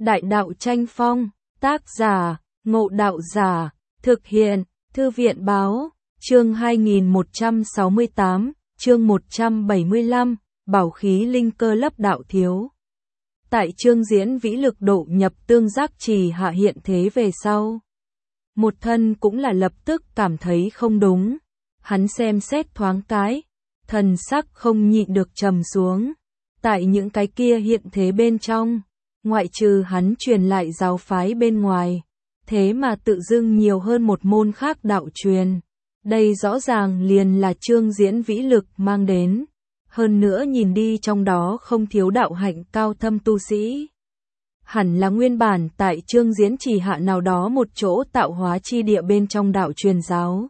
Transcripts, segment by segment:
Đại đạo tranh phong, tác giả, Ngộ Đạo Giả, thực hiện, Thư viện báo, chương 2168, chương 175, bảo khí linh cơ lấp đạo thiếu. Tại chương diễn vĩ lực độ nhập tương giác trì hạ hiện thế về sau. Một thân cũng là lập tức cảm thấy không đúng. Hắn xem xét thoáng cái, thần sắc không nhịn được trầm xuống. Tại những cái kia hiện thế bên trong, ngoại trừ hắn truyền lại giáo phái bên ngoài, thế mà tự dưng nhiều hơn một môn khác đạo truyền. Đây rõ ràng liền là chương diễn vĩ lực mang đến. Hơn nữa nhìn đi trong đó không thiếu đạo hạnh cao thâm tu sĩ. Hẳn là nguyên bản tại chương diễn trì hạ nào đó một chỗ tạo hóa chi địa bên trong đạo truyền giáo.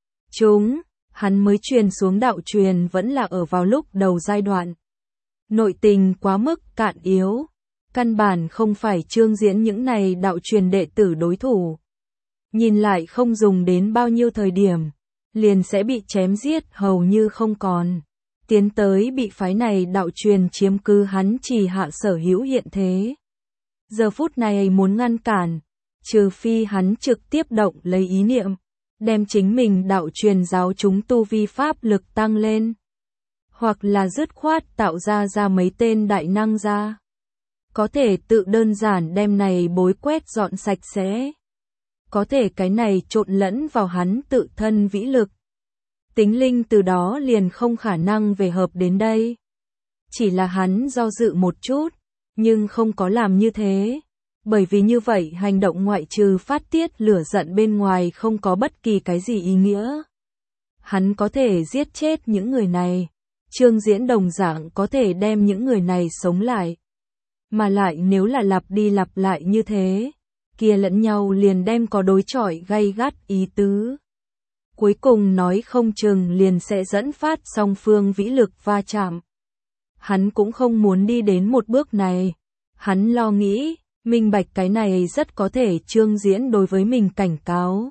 Hắn mới truyền xuống đạo truyền vẫn là ở vào lúc đầu giai đoạn. Nội tình quá mức cạn yếu. Căn bản không phải chương diễn những này đạo truyền đệ tử đối thủ. Nhìn lại không dùng đến bao nhiêu thời điểm, liền sẽ bị chém giết hầu như không còn. Tiến tới bị phái này đạo truyền chiếm cứ hắn trì hạ sở hữu hiện thế. Giờ phút này muốn ngăn cản, trừ phi hắn trực tiếp động lấy ý niệm, đem chính mình đạo truyền giáo chúng tu vi pháp lực tăng lên. Hoặc là dứt khoát tạo ra mấy tên đại năng ra. Có thể tự đơn giản đem này bối quét dọn sạch sẽ. Có thể cái này trộn lẫn vào hắn tự thân vĩ lực. Tính linh từ đó liền không khả năng về hợp đến đây. Chỉ là hắn do dự một chút, nhưng không có làm như thế. Bởi vì như vậy hành động ngoại trừ phát tiết lửa giận bên ngoài không có bất kỳ cái gì ý nghĩa. Hắn có thể giết chết những người này. Chương diễn đồng dạng có thể đem những người này sống lại. Mà lại nếu là lặp đi lặp lại như thế, kia lẫn nhau liền đem có đối chọi gay gắt ý tứ. Cuối cùng nói không chừng liền sẽ dẫn phát song phương vĩ lực va chạm. Hắn cũng không muốn đi đến một bước này. Hắn lo nghĩ, minh bạch cái này rất có thể chương diễn đối với mình cảnh cáo.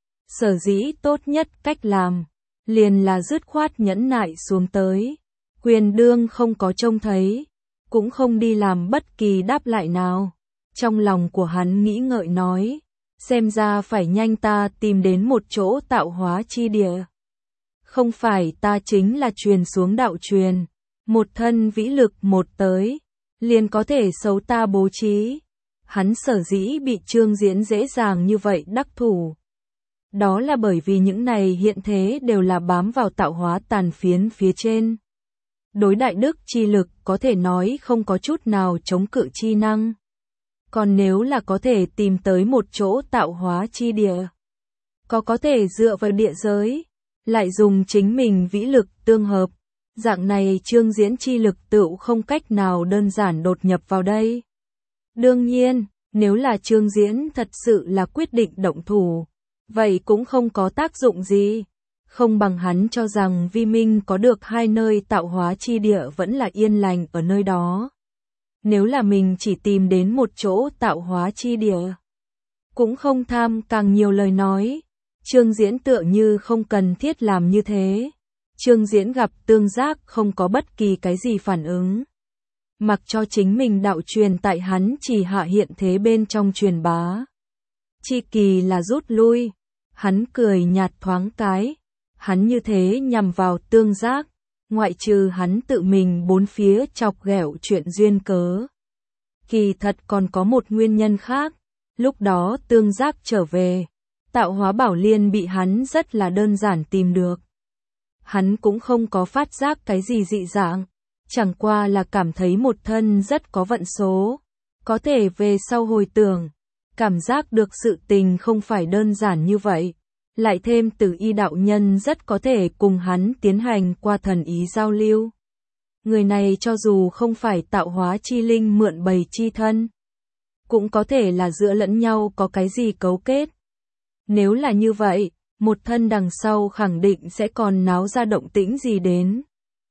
Sở dĩ tốt nhất cách làm, liền là dứt khoát nhẫn nại xuống tới. Quyền đương không có trông thấy, cũng không đi làm bất kỳ đáp lại nào. Trong lòng của hắn nghĩ ngợi nói, xem ra phải nhanh ta tìm đến một chỗ tạo hóa chi địa. Không phải ta chính là truyền xuống đạo truyền, một thân vĩ lực một tới, liền có thể xấu ta bố trí. Hắn sở dĩ bị chương diễn dễ dàng như vậy đắc thủ. Đó là bởi vì những này hiện thế đều là bám vào tạo hóa tàn phiến phía trên. Đối đại đức chi lực có thể nói không có chút nào chống cự chi năng. Còn nếu là có thể tìm tới một chỗ tạo hóa chi địa, có thể dựa vào địa giới, lại dùng chính mình vĩ lực tương hợp, dạng này chương diễn chi lực tựu không cách nào đơn giản đột nhập vào đây. Đương nhiên, nếu là chương diễn thật sự là quyết định động thủ, vậy cũng không có tác dụng gì. Không bằng hắn cho rằng Vi Minh có được hai nơi tạo hóa chi địa vẫn là yên lành ở nơi đó. Nếu là mình chỉ tìm đến một chỗ tạo hóa chi địa, cũng không tham càng nhiều lời nói. Chương diễn tựa như không cần thiết làm như thế. Chương diễn gặp tương giác không có bất kỳ cái gì phản ứng. Mặc cho chính mình đạo truyền tại hắn chỉ hạ hiện thế bên trong truyền bá. Chi kỳ là rút lui. Hắn cười nhạt thoáng cái. Hắn như thế nhằm vào tương giác. Ngoại trừ hắn tự mình bốn phía chọc ghẹo chuyện duyên cớ. Kỳ thật còn có một nguyên nhân khác. Lúc đó tương giác trở về. Tạo hóa bảo liên bị hắn rất là đơn giản tìm được. Hắn cũng không có phát giác cái gì dị dạng. Chẳng qua là cảm thấy một thân rất có vận số. Có thể về sau hồi tưởng. Cảm giác được sự tình không phải đơn giản như vậy. Lại thêm Tử Y đạo nhân rất có thể cùng hắn tiến hành qua thần ý giao lưu. Người này cho dù không phải tạo hóa chi linh mượn bày chi thân, cũng có thể là giữa lẫn nhau có cái gì cấu kết. Nếu là như vậy, một thân đằng sau khẳng định sẽ còn náo ra động tĩnh gì đến.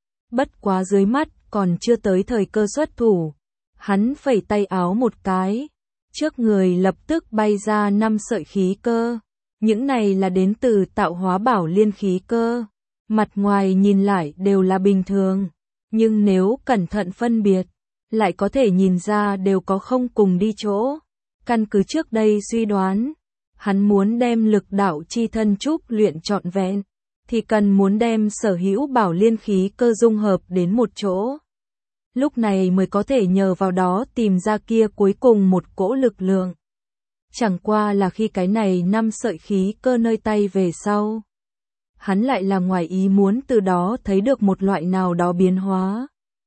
Bất quá dưới mắt còn chưa tới thời cơ xuất thủ. Hắn phẩy tay áo một cái. Trước người lập tức bay ra 5 sợi khí cơ. Những này là đến từ tạo hóa bảo liên khí cơ. Mặt ngoài nhìn lại đều là bình thường. Nhưng nếu cẩn thận phân biệt, lại có thể nhìn ra đều có không cùng đi chỗ. Căn cứ trước đây suy đoán, hắn muốn đem lực đạo chi thân trúc luyện trọn vẹn, thì cần muốn đem sở hữu bảo liên khí cơ dung hợp đến một chỗ. Lúc này mới có thể nhờ vào đó tìm ra kia cuối cùng một cỗ lực lượng. Chẳng qua là khi cái này 5 sợi khí cơ nơi tay về sau, hắn lại là ngoài ý muốn từ đó thấy được một loại nào đó biến hóa.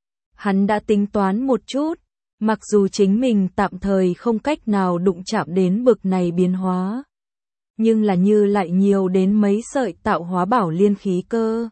Hắn đã tính toán một chút, mặc dù chính mình tạm thời không cách nào đụng chạm đến bực này biến hóa, nhưng là như lại nhiều đến mấy sợi tạo hóa bảo liên khí cơ.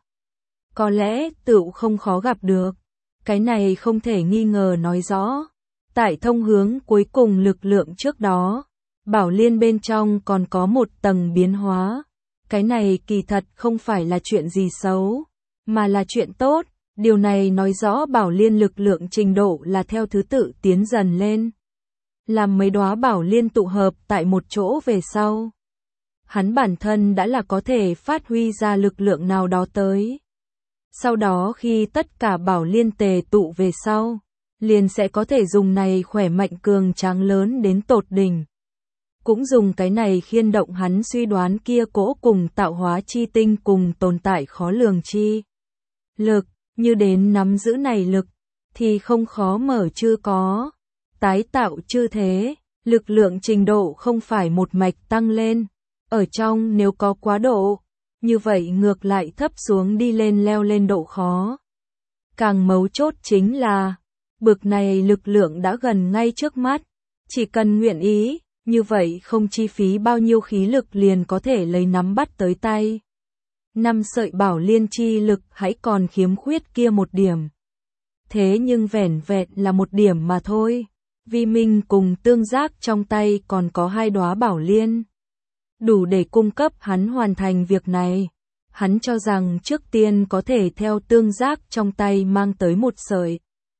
Có lẽ tựu không khó gặp được. Cái này không thể nghi ngờ nói rõ. Tại thông hướng cuối cùng lực lượng trước đó, bảo liên bên trong còn có một tầng biến hóa. Cái này kỳ thật không phải là chuyện gì xấu, mà là chuyện tốt. Điều này nói rõ bảo liên lực lượng trình độ là theo thứ tự tiến dần lên. Làm mấy đóa bảo liên tụ hợp tại một chỗ về sau, hắn bản thân đã là có thể phát huy ra lực lượng nào đó tới. Sau đó khi tất cả bảo liên tề tụ về sau, liền sẽ có thể dùng này khỏe mạnh cường tráng lớn đến tột đỉnh. Cũng dùng cái này khiên động hắn suy đoán kia cỗ cùng tạo hóa chi tinh cùng tồn tại khó lường chi lực, như đến nắm giữ này lực, thì không khó mở chưa có. Tái tạo chư thế, lực lượng trình độ không phải một mạch tăng lên, ở trong nếu có quá độ, như vậy ngược lại thấp xuống đi lên leo lên độ khó. Càng mấu chốt chính là, bực này lực lượng đã gần ngay trước mắt, chỉ cần nguyện ý, như vậy không chi phí bao nhiêu khí lực liền có thể lấy nắm bắt tới tay. 5 sợi bảo liên chi lực hãy còn khiếm khuyết kia một điểm. Thế nhưng vẻn vẹn là một điểm mà thôi, Vi Minh cùng tương giác trong tay còn có 2 đóa bảo liên. Đủ để cung cấp hắn hoàn thành việc này. Hắn cho rằng trước tiên có thể theo tương giác trong tay mang tới một sợi.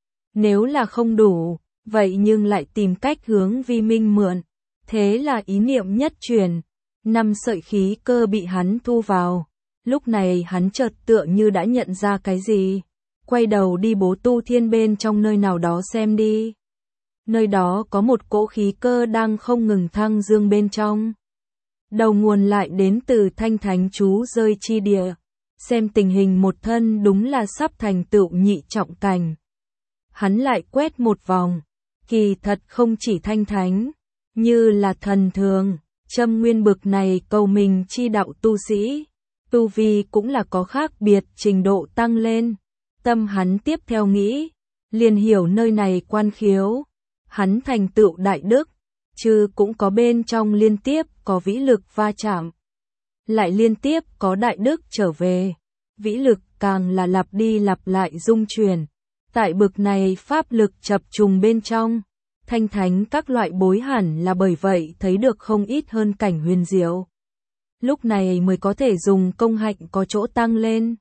Nếu là không đủ, vậy nhưng lại tìm cách hướng Vi Minh mượn. Thế là ý niệm nhất chuyển, 5 sợi khí cơ bị hắn thu vào. Lúc này hắn chợt tựa như đã nhận ra cái gì. Quay đầu đi Bố Tu Thiên bên trong nơi nào đó xem đi. Nơi đó có một cỗ khí cơ đang không ngừng thăng dương bên trong. Đầu nguồn lại đến từ Thanh Thánh chú rơi chi địa. Xem tình hình một thân đúng là sắp thành tựu nhị trọng cảnh. Hắn lại quét một vòng. Kỳ thật không chỉ Thanh Thánh, như là thần thường, châm nguyên bực này cầu mình chi đạo tu sĩ. Tu vi cũng là có khác biệt trình độ tăng lên. Tâm hắn tiếp theo nghĩ, liền hiểu nơi này quan khiếu. Hắn thành tựu đại đức, chứ cũng có bên trong liên tiếp có vĩ lực va chạm. Lại liên tiếp có đại đức trở về. Vĩ lực càng là lặp đi lặp lại dung chuyển. Tại bực này pháp lực chập trùng bên trong. Thanh thánh các loại bối hẳn là bởi vậy thấy được không ít hơn cảnh huyền diệu. Lúc này mới có thể dùng công hạnh có chỗ tăng lên.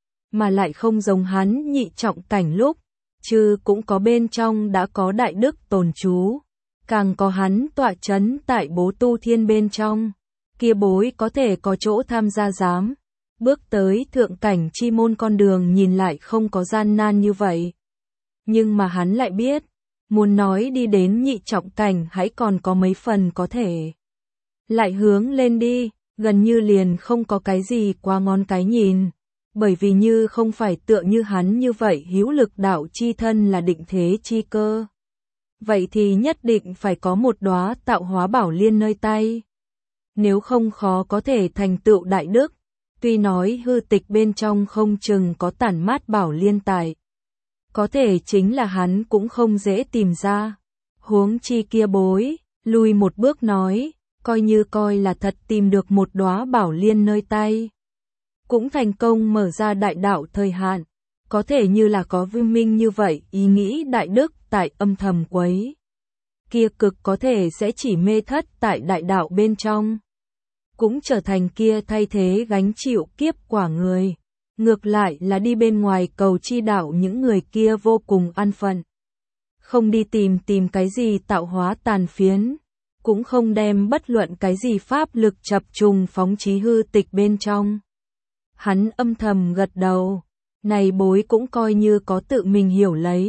Mà lại không giống hắn nhị trọng cảnh lúc, chứ cũng có bên trong đã có đại đức tồn trú. Càng có hắn tọa chấn tại Bố Tu Thiên bên trong, kia bối có thể có chỗ tham gia giám. Bước tới thượng cảnh chi môn con đường nhìn lại không có gian nan như vậy. Nhưng mà hắn lại biết, muốn nói đi đến nhị trọng cảnh hãy còn có mấy phần có thể. Lại hướng lên đi, gần như liền không có cái gì qua ngón cái nhìn. Bởi vì như không phải tựa như hắn như vậy hữu lực đạo chi thân là định thế chi cơ. Vậy thì nhất định phải có một đóa tạo hóa bảo liên nơi tay. Nếu không khó có thể thành tựu đại đức. Tuy nói hư tịch bên trong không chừng có tản mát bảo liên tài. Có thể chính là hắn cũng không dễ tìm ra. Huống chi kia bối, lùi một bước nói, coi như coi là thật tìm được một đóa bảo liên nơi tay. Cũng thành công mở ra đại đạo thời hạn. Có thể như là có Vi Minh như vậy ý nghĩ đại đức tại âm thầm quấy. Kia cực có thể sẽ chỉ mê thất tại đại đạo bên trong. Cũng trở thành kia thay thế gánh chịu kiếp quả người. Ngược lại là đi bên ngoài cầu chi đạo những người kia vô cùng an phận. Không đi tìm cái gì tạo hóa tàn phiến. Cũng không đem bất luận cái gì pháp lực chập trùng phóng chí hư tịch bên trong. Hắn âm thầm gật đầu. Này bối cũng coi như có tự mình hiểu lấy.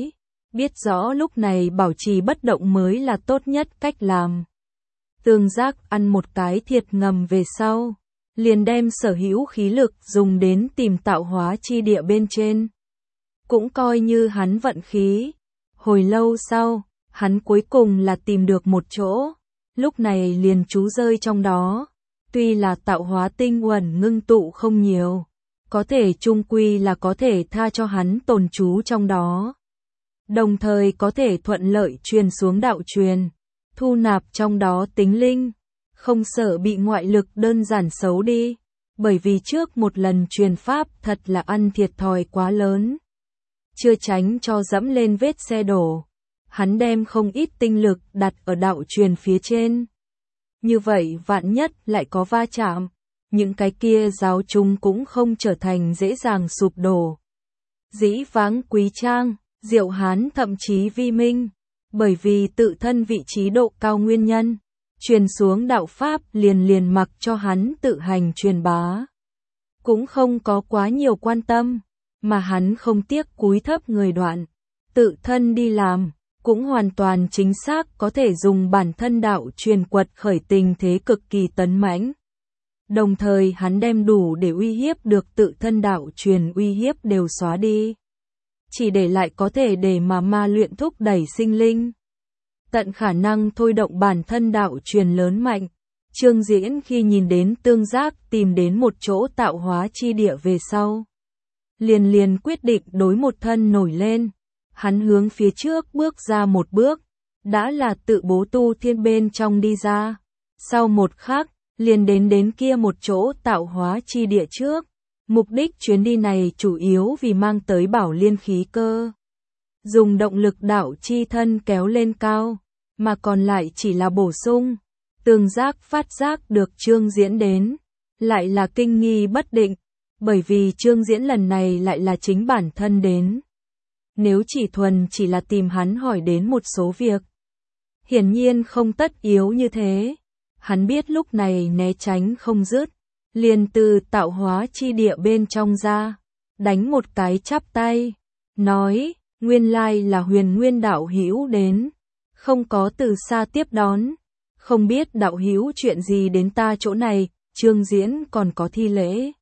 biết rõ lúc này bảo trì bất động mới là tốt nhất cách làm. Tương Giác ăn một cái thiệt ngầm về sau, liền đem sở hữu khí lực dùng đến tìm tạo hóa chi địa bên trên. Cũng coi như hắn vận khí. Hồi lâu sau, hắn cuối cùng là tìm được một chỗ, lúc này liền trú rơi trong đó. Tuy là tạo hóa tinh uẩn ngưng tụ không nhiều, có thể chung quy là có thể tha cho hắn tồn trú trong đó. Đồng thời có thể thuận lợi truyền xuống đạo truyền, thu nạp trong đó tính linh, không sợ bị ngoại lực đơn giản xấu đi, bởi vì trước một lần truyền pháp thật là ăn thiệt thòi quá lớn. Chưa tránh cho dẫm lên vết xe đổ, hắn đem không ít tinh lực đặt ở đạo truyền phía trên. Như vậy vạn nhất lại có va chạm, những cái kia giáo chúng cũng không trở thành dễ dàng sụp đổ. Dĩ vãng Quý Trang, Diệu Hán thậm chí Vi Minh, bởi vì tự thân vị trí độ cao nguyên nhân, truyền xuống đạo pháp liền mặc cho hắn tự hành truyền bá. Cũng không có quá nhiều quan tâm, mà hắn không tiếc cúi thấp người đoạn, tự thân đi làm, cũng hoàn toàn chính xác có thể dùng bản thân đạo truyền quật khởi tình thế cực kỳ tấn mãnh. Đồng thời hắn đem đủ để uy hiếp được tự thân đạo truyền uy hiếp đều xóa đi. Chỉ để lại có thể để mà ma luyện thúc đẩy sinh linh. Tận khả năng thôi động bản thân đạo truyền lớn mạnh. Trương Diễn khi nhìn đến Tương Giác tìm đến một chỗ tạo hóa chi địa về sau, liền quyết định đối một thân nổi lên. Hắn hướng phía trước bước ra một bước, đã là tự bố tu thiên bên trong đi ra. Sau một khắc, liền đến kia một chỗ tạo hóa chi địa trước. Mục đích chuyến đi này chủ yếu vì mang tới bảo liên khí cơ. Dùng động lực đạo chi thân kéo lên cao, mà còn lại chỉ là bổ sung. Tương Giác phát giác được Trương Diễn đến, lại là kinh nghi bất định, bởi vì Trương Diễn lần này lại là chính bản thân đến. Nếu chỉ là tìm hắn hỏi đến một số việc, hiển nhiên không tất yếu như thế. Hắn biết lúc này né tránh không dứt, liền từ tạo hóa chi địa bên trong ra, đánh một cái chắp tay, nói, nguyên lai là Huyền Nguyên đạo hữu đến, không có từ xa tiếp đón, không biết đạo hữu chuyện gì đến ta chỗ này. Trương Diễn còn có thi lễ,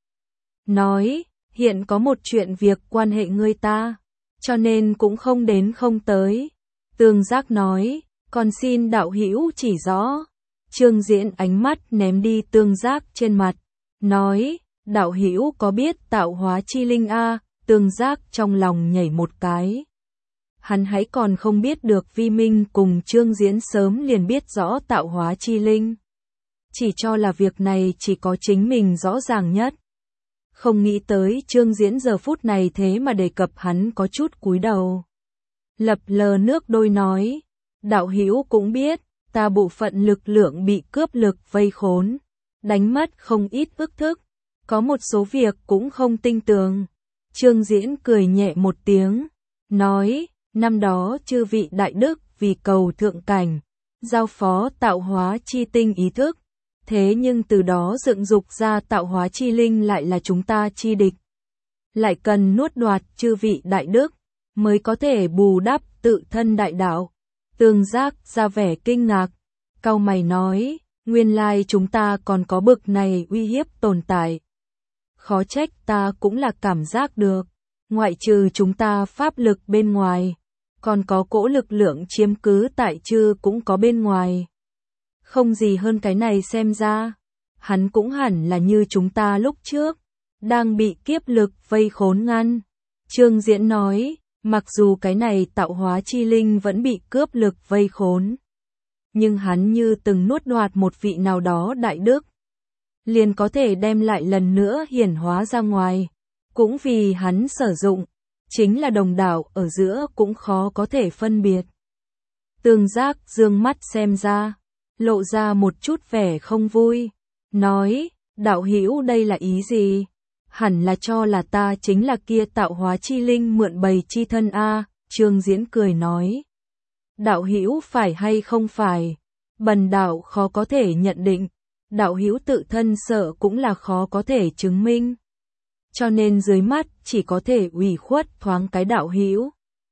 nói, hiện có một chuyện việc quan hệ ngươi ta, cho nên cũng không đến không tới. Tương Giác nói, còn xin đạo hữu chỉ rõ. Trương Diễn ánh mắt ném đi Tương Giác trên mặt, nói, đạo hữu có biết tạo hóa chi linh a? Tương Giác trong lòng nhảy một cái. Hắn hãy còn không biết được Vi Minh cùng Trương Diễn sớm liền biết rõ tạo hóa chi linh. Chỉ cho là việc này chỉ có chính mình rõ ràng nhất. Không nghĩ tới Trương Diễn giờ phút này thế mà đề cập hắn có chút cúi đầu. Lập lờ nước đôi nói, đạo hữu cũng biết, ta bộ phận lực lượng bị cướp lực vây khốn, đánh mất không ít ức thức, có một số việc cũng không tinh tường. Trương Diễn cười nhẹ một tiếng, nói, năm đó chư vị đại đức vì cầu thượng cảnh, giao phó tạo hóa chi tinh ý thức, thế nhưng từ đó dựng dục ra tạo hóa chi linh lại là chúng ta chi địch. Lại cần nuốt đoạt chư vị đại đức, mới có thể bù đắp tự thân đại đạo. Tương Giác ra vẻ kinh ngạc, cau mày nói, nguyên lai chúng ta còn có bực này uy hiếp tồn tại. Khó trách ta cũng là cảm giác được, ngoại trừ chúng ta pháp lực bên ngoài, còn có cỗ lực lượng chiếm cứ tại chư cũng có bên ngoài. Không gì hơn cái này xem ra, hắn cũng hẳn là như chúng ta lúc trước, đang bị kiếp lực vây khốn ngăn. Trương Diễn nói, mặc dù cái này tạo hóa chi linh vẫn bị cướp lực vây khốn, nhưng hắn như từng nuốt đoạt một vị nào đó đại đức, liền có thể đem lại lần nữa hiển hóa ra ngoài, cũng vì hắn sử dụng, chính là đồng đạo ở giữa cũng khó có thể phân biệt. Tương Giác dương mắt xem ra, lộ ra một chút vẻ không vui, nói, đạo hữu đây là ý gì? Hẳn là cho là ta chính là kia tạo hóa chi linh mượn bày chi thân a. Trương Diễn cười nói, đạo hữu phải hay không phải, bần đạo khó có thể nhận định, đạo hữu tự thân sợ cũng là khó có thể chứng minh, cho nên dưới mắt chỉ có thể ủy khuất thoáng cái đạo hữu.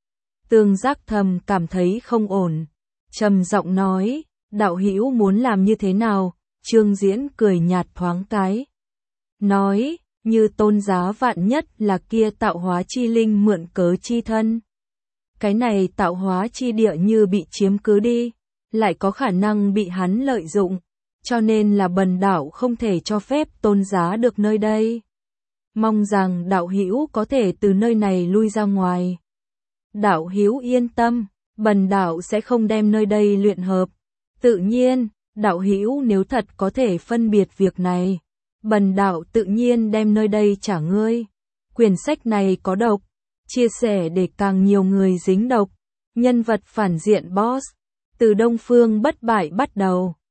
Tương Giác thầm cảm thấy không ổn, trầm giọng nói, đạo hữu muốn làm như thế nào? Trương Diễn cười nhạt thoáng cái, nói, như tôn giá vạn nhất là kia tạo hóa chi linh mượn cớ chi thân. Cái này tạo hóa chi địa như bị chiếm cứ đi, lại có khả năng bị hắn lợi dụng, cho nên là bần đạo không thể cho phép tôn giá được nơi đây. Mong rằng đạo hữu có thể từ nơi này lui ra ngoài. Đạo hữu yên tâm, bần đạo sẽ không đem nơi đây luyện hợp. Tự nhiên, đạo hữu nếu thật có thể phân biệt việc này, bần đạo tự nhiên đem nơi đây trả ngươi. Quyển sách này có độc, chia sẻ để càng nhiều người dính độc. Nhân vật phản diện boss, từ Đông Phương Bất Bại bắt đầu.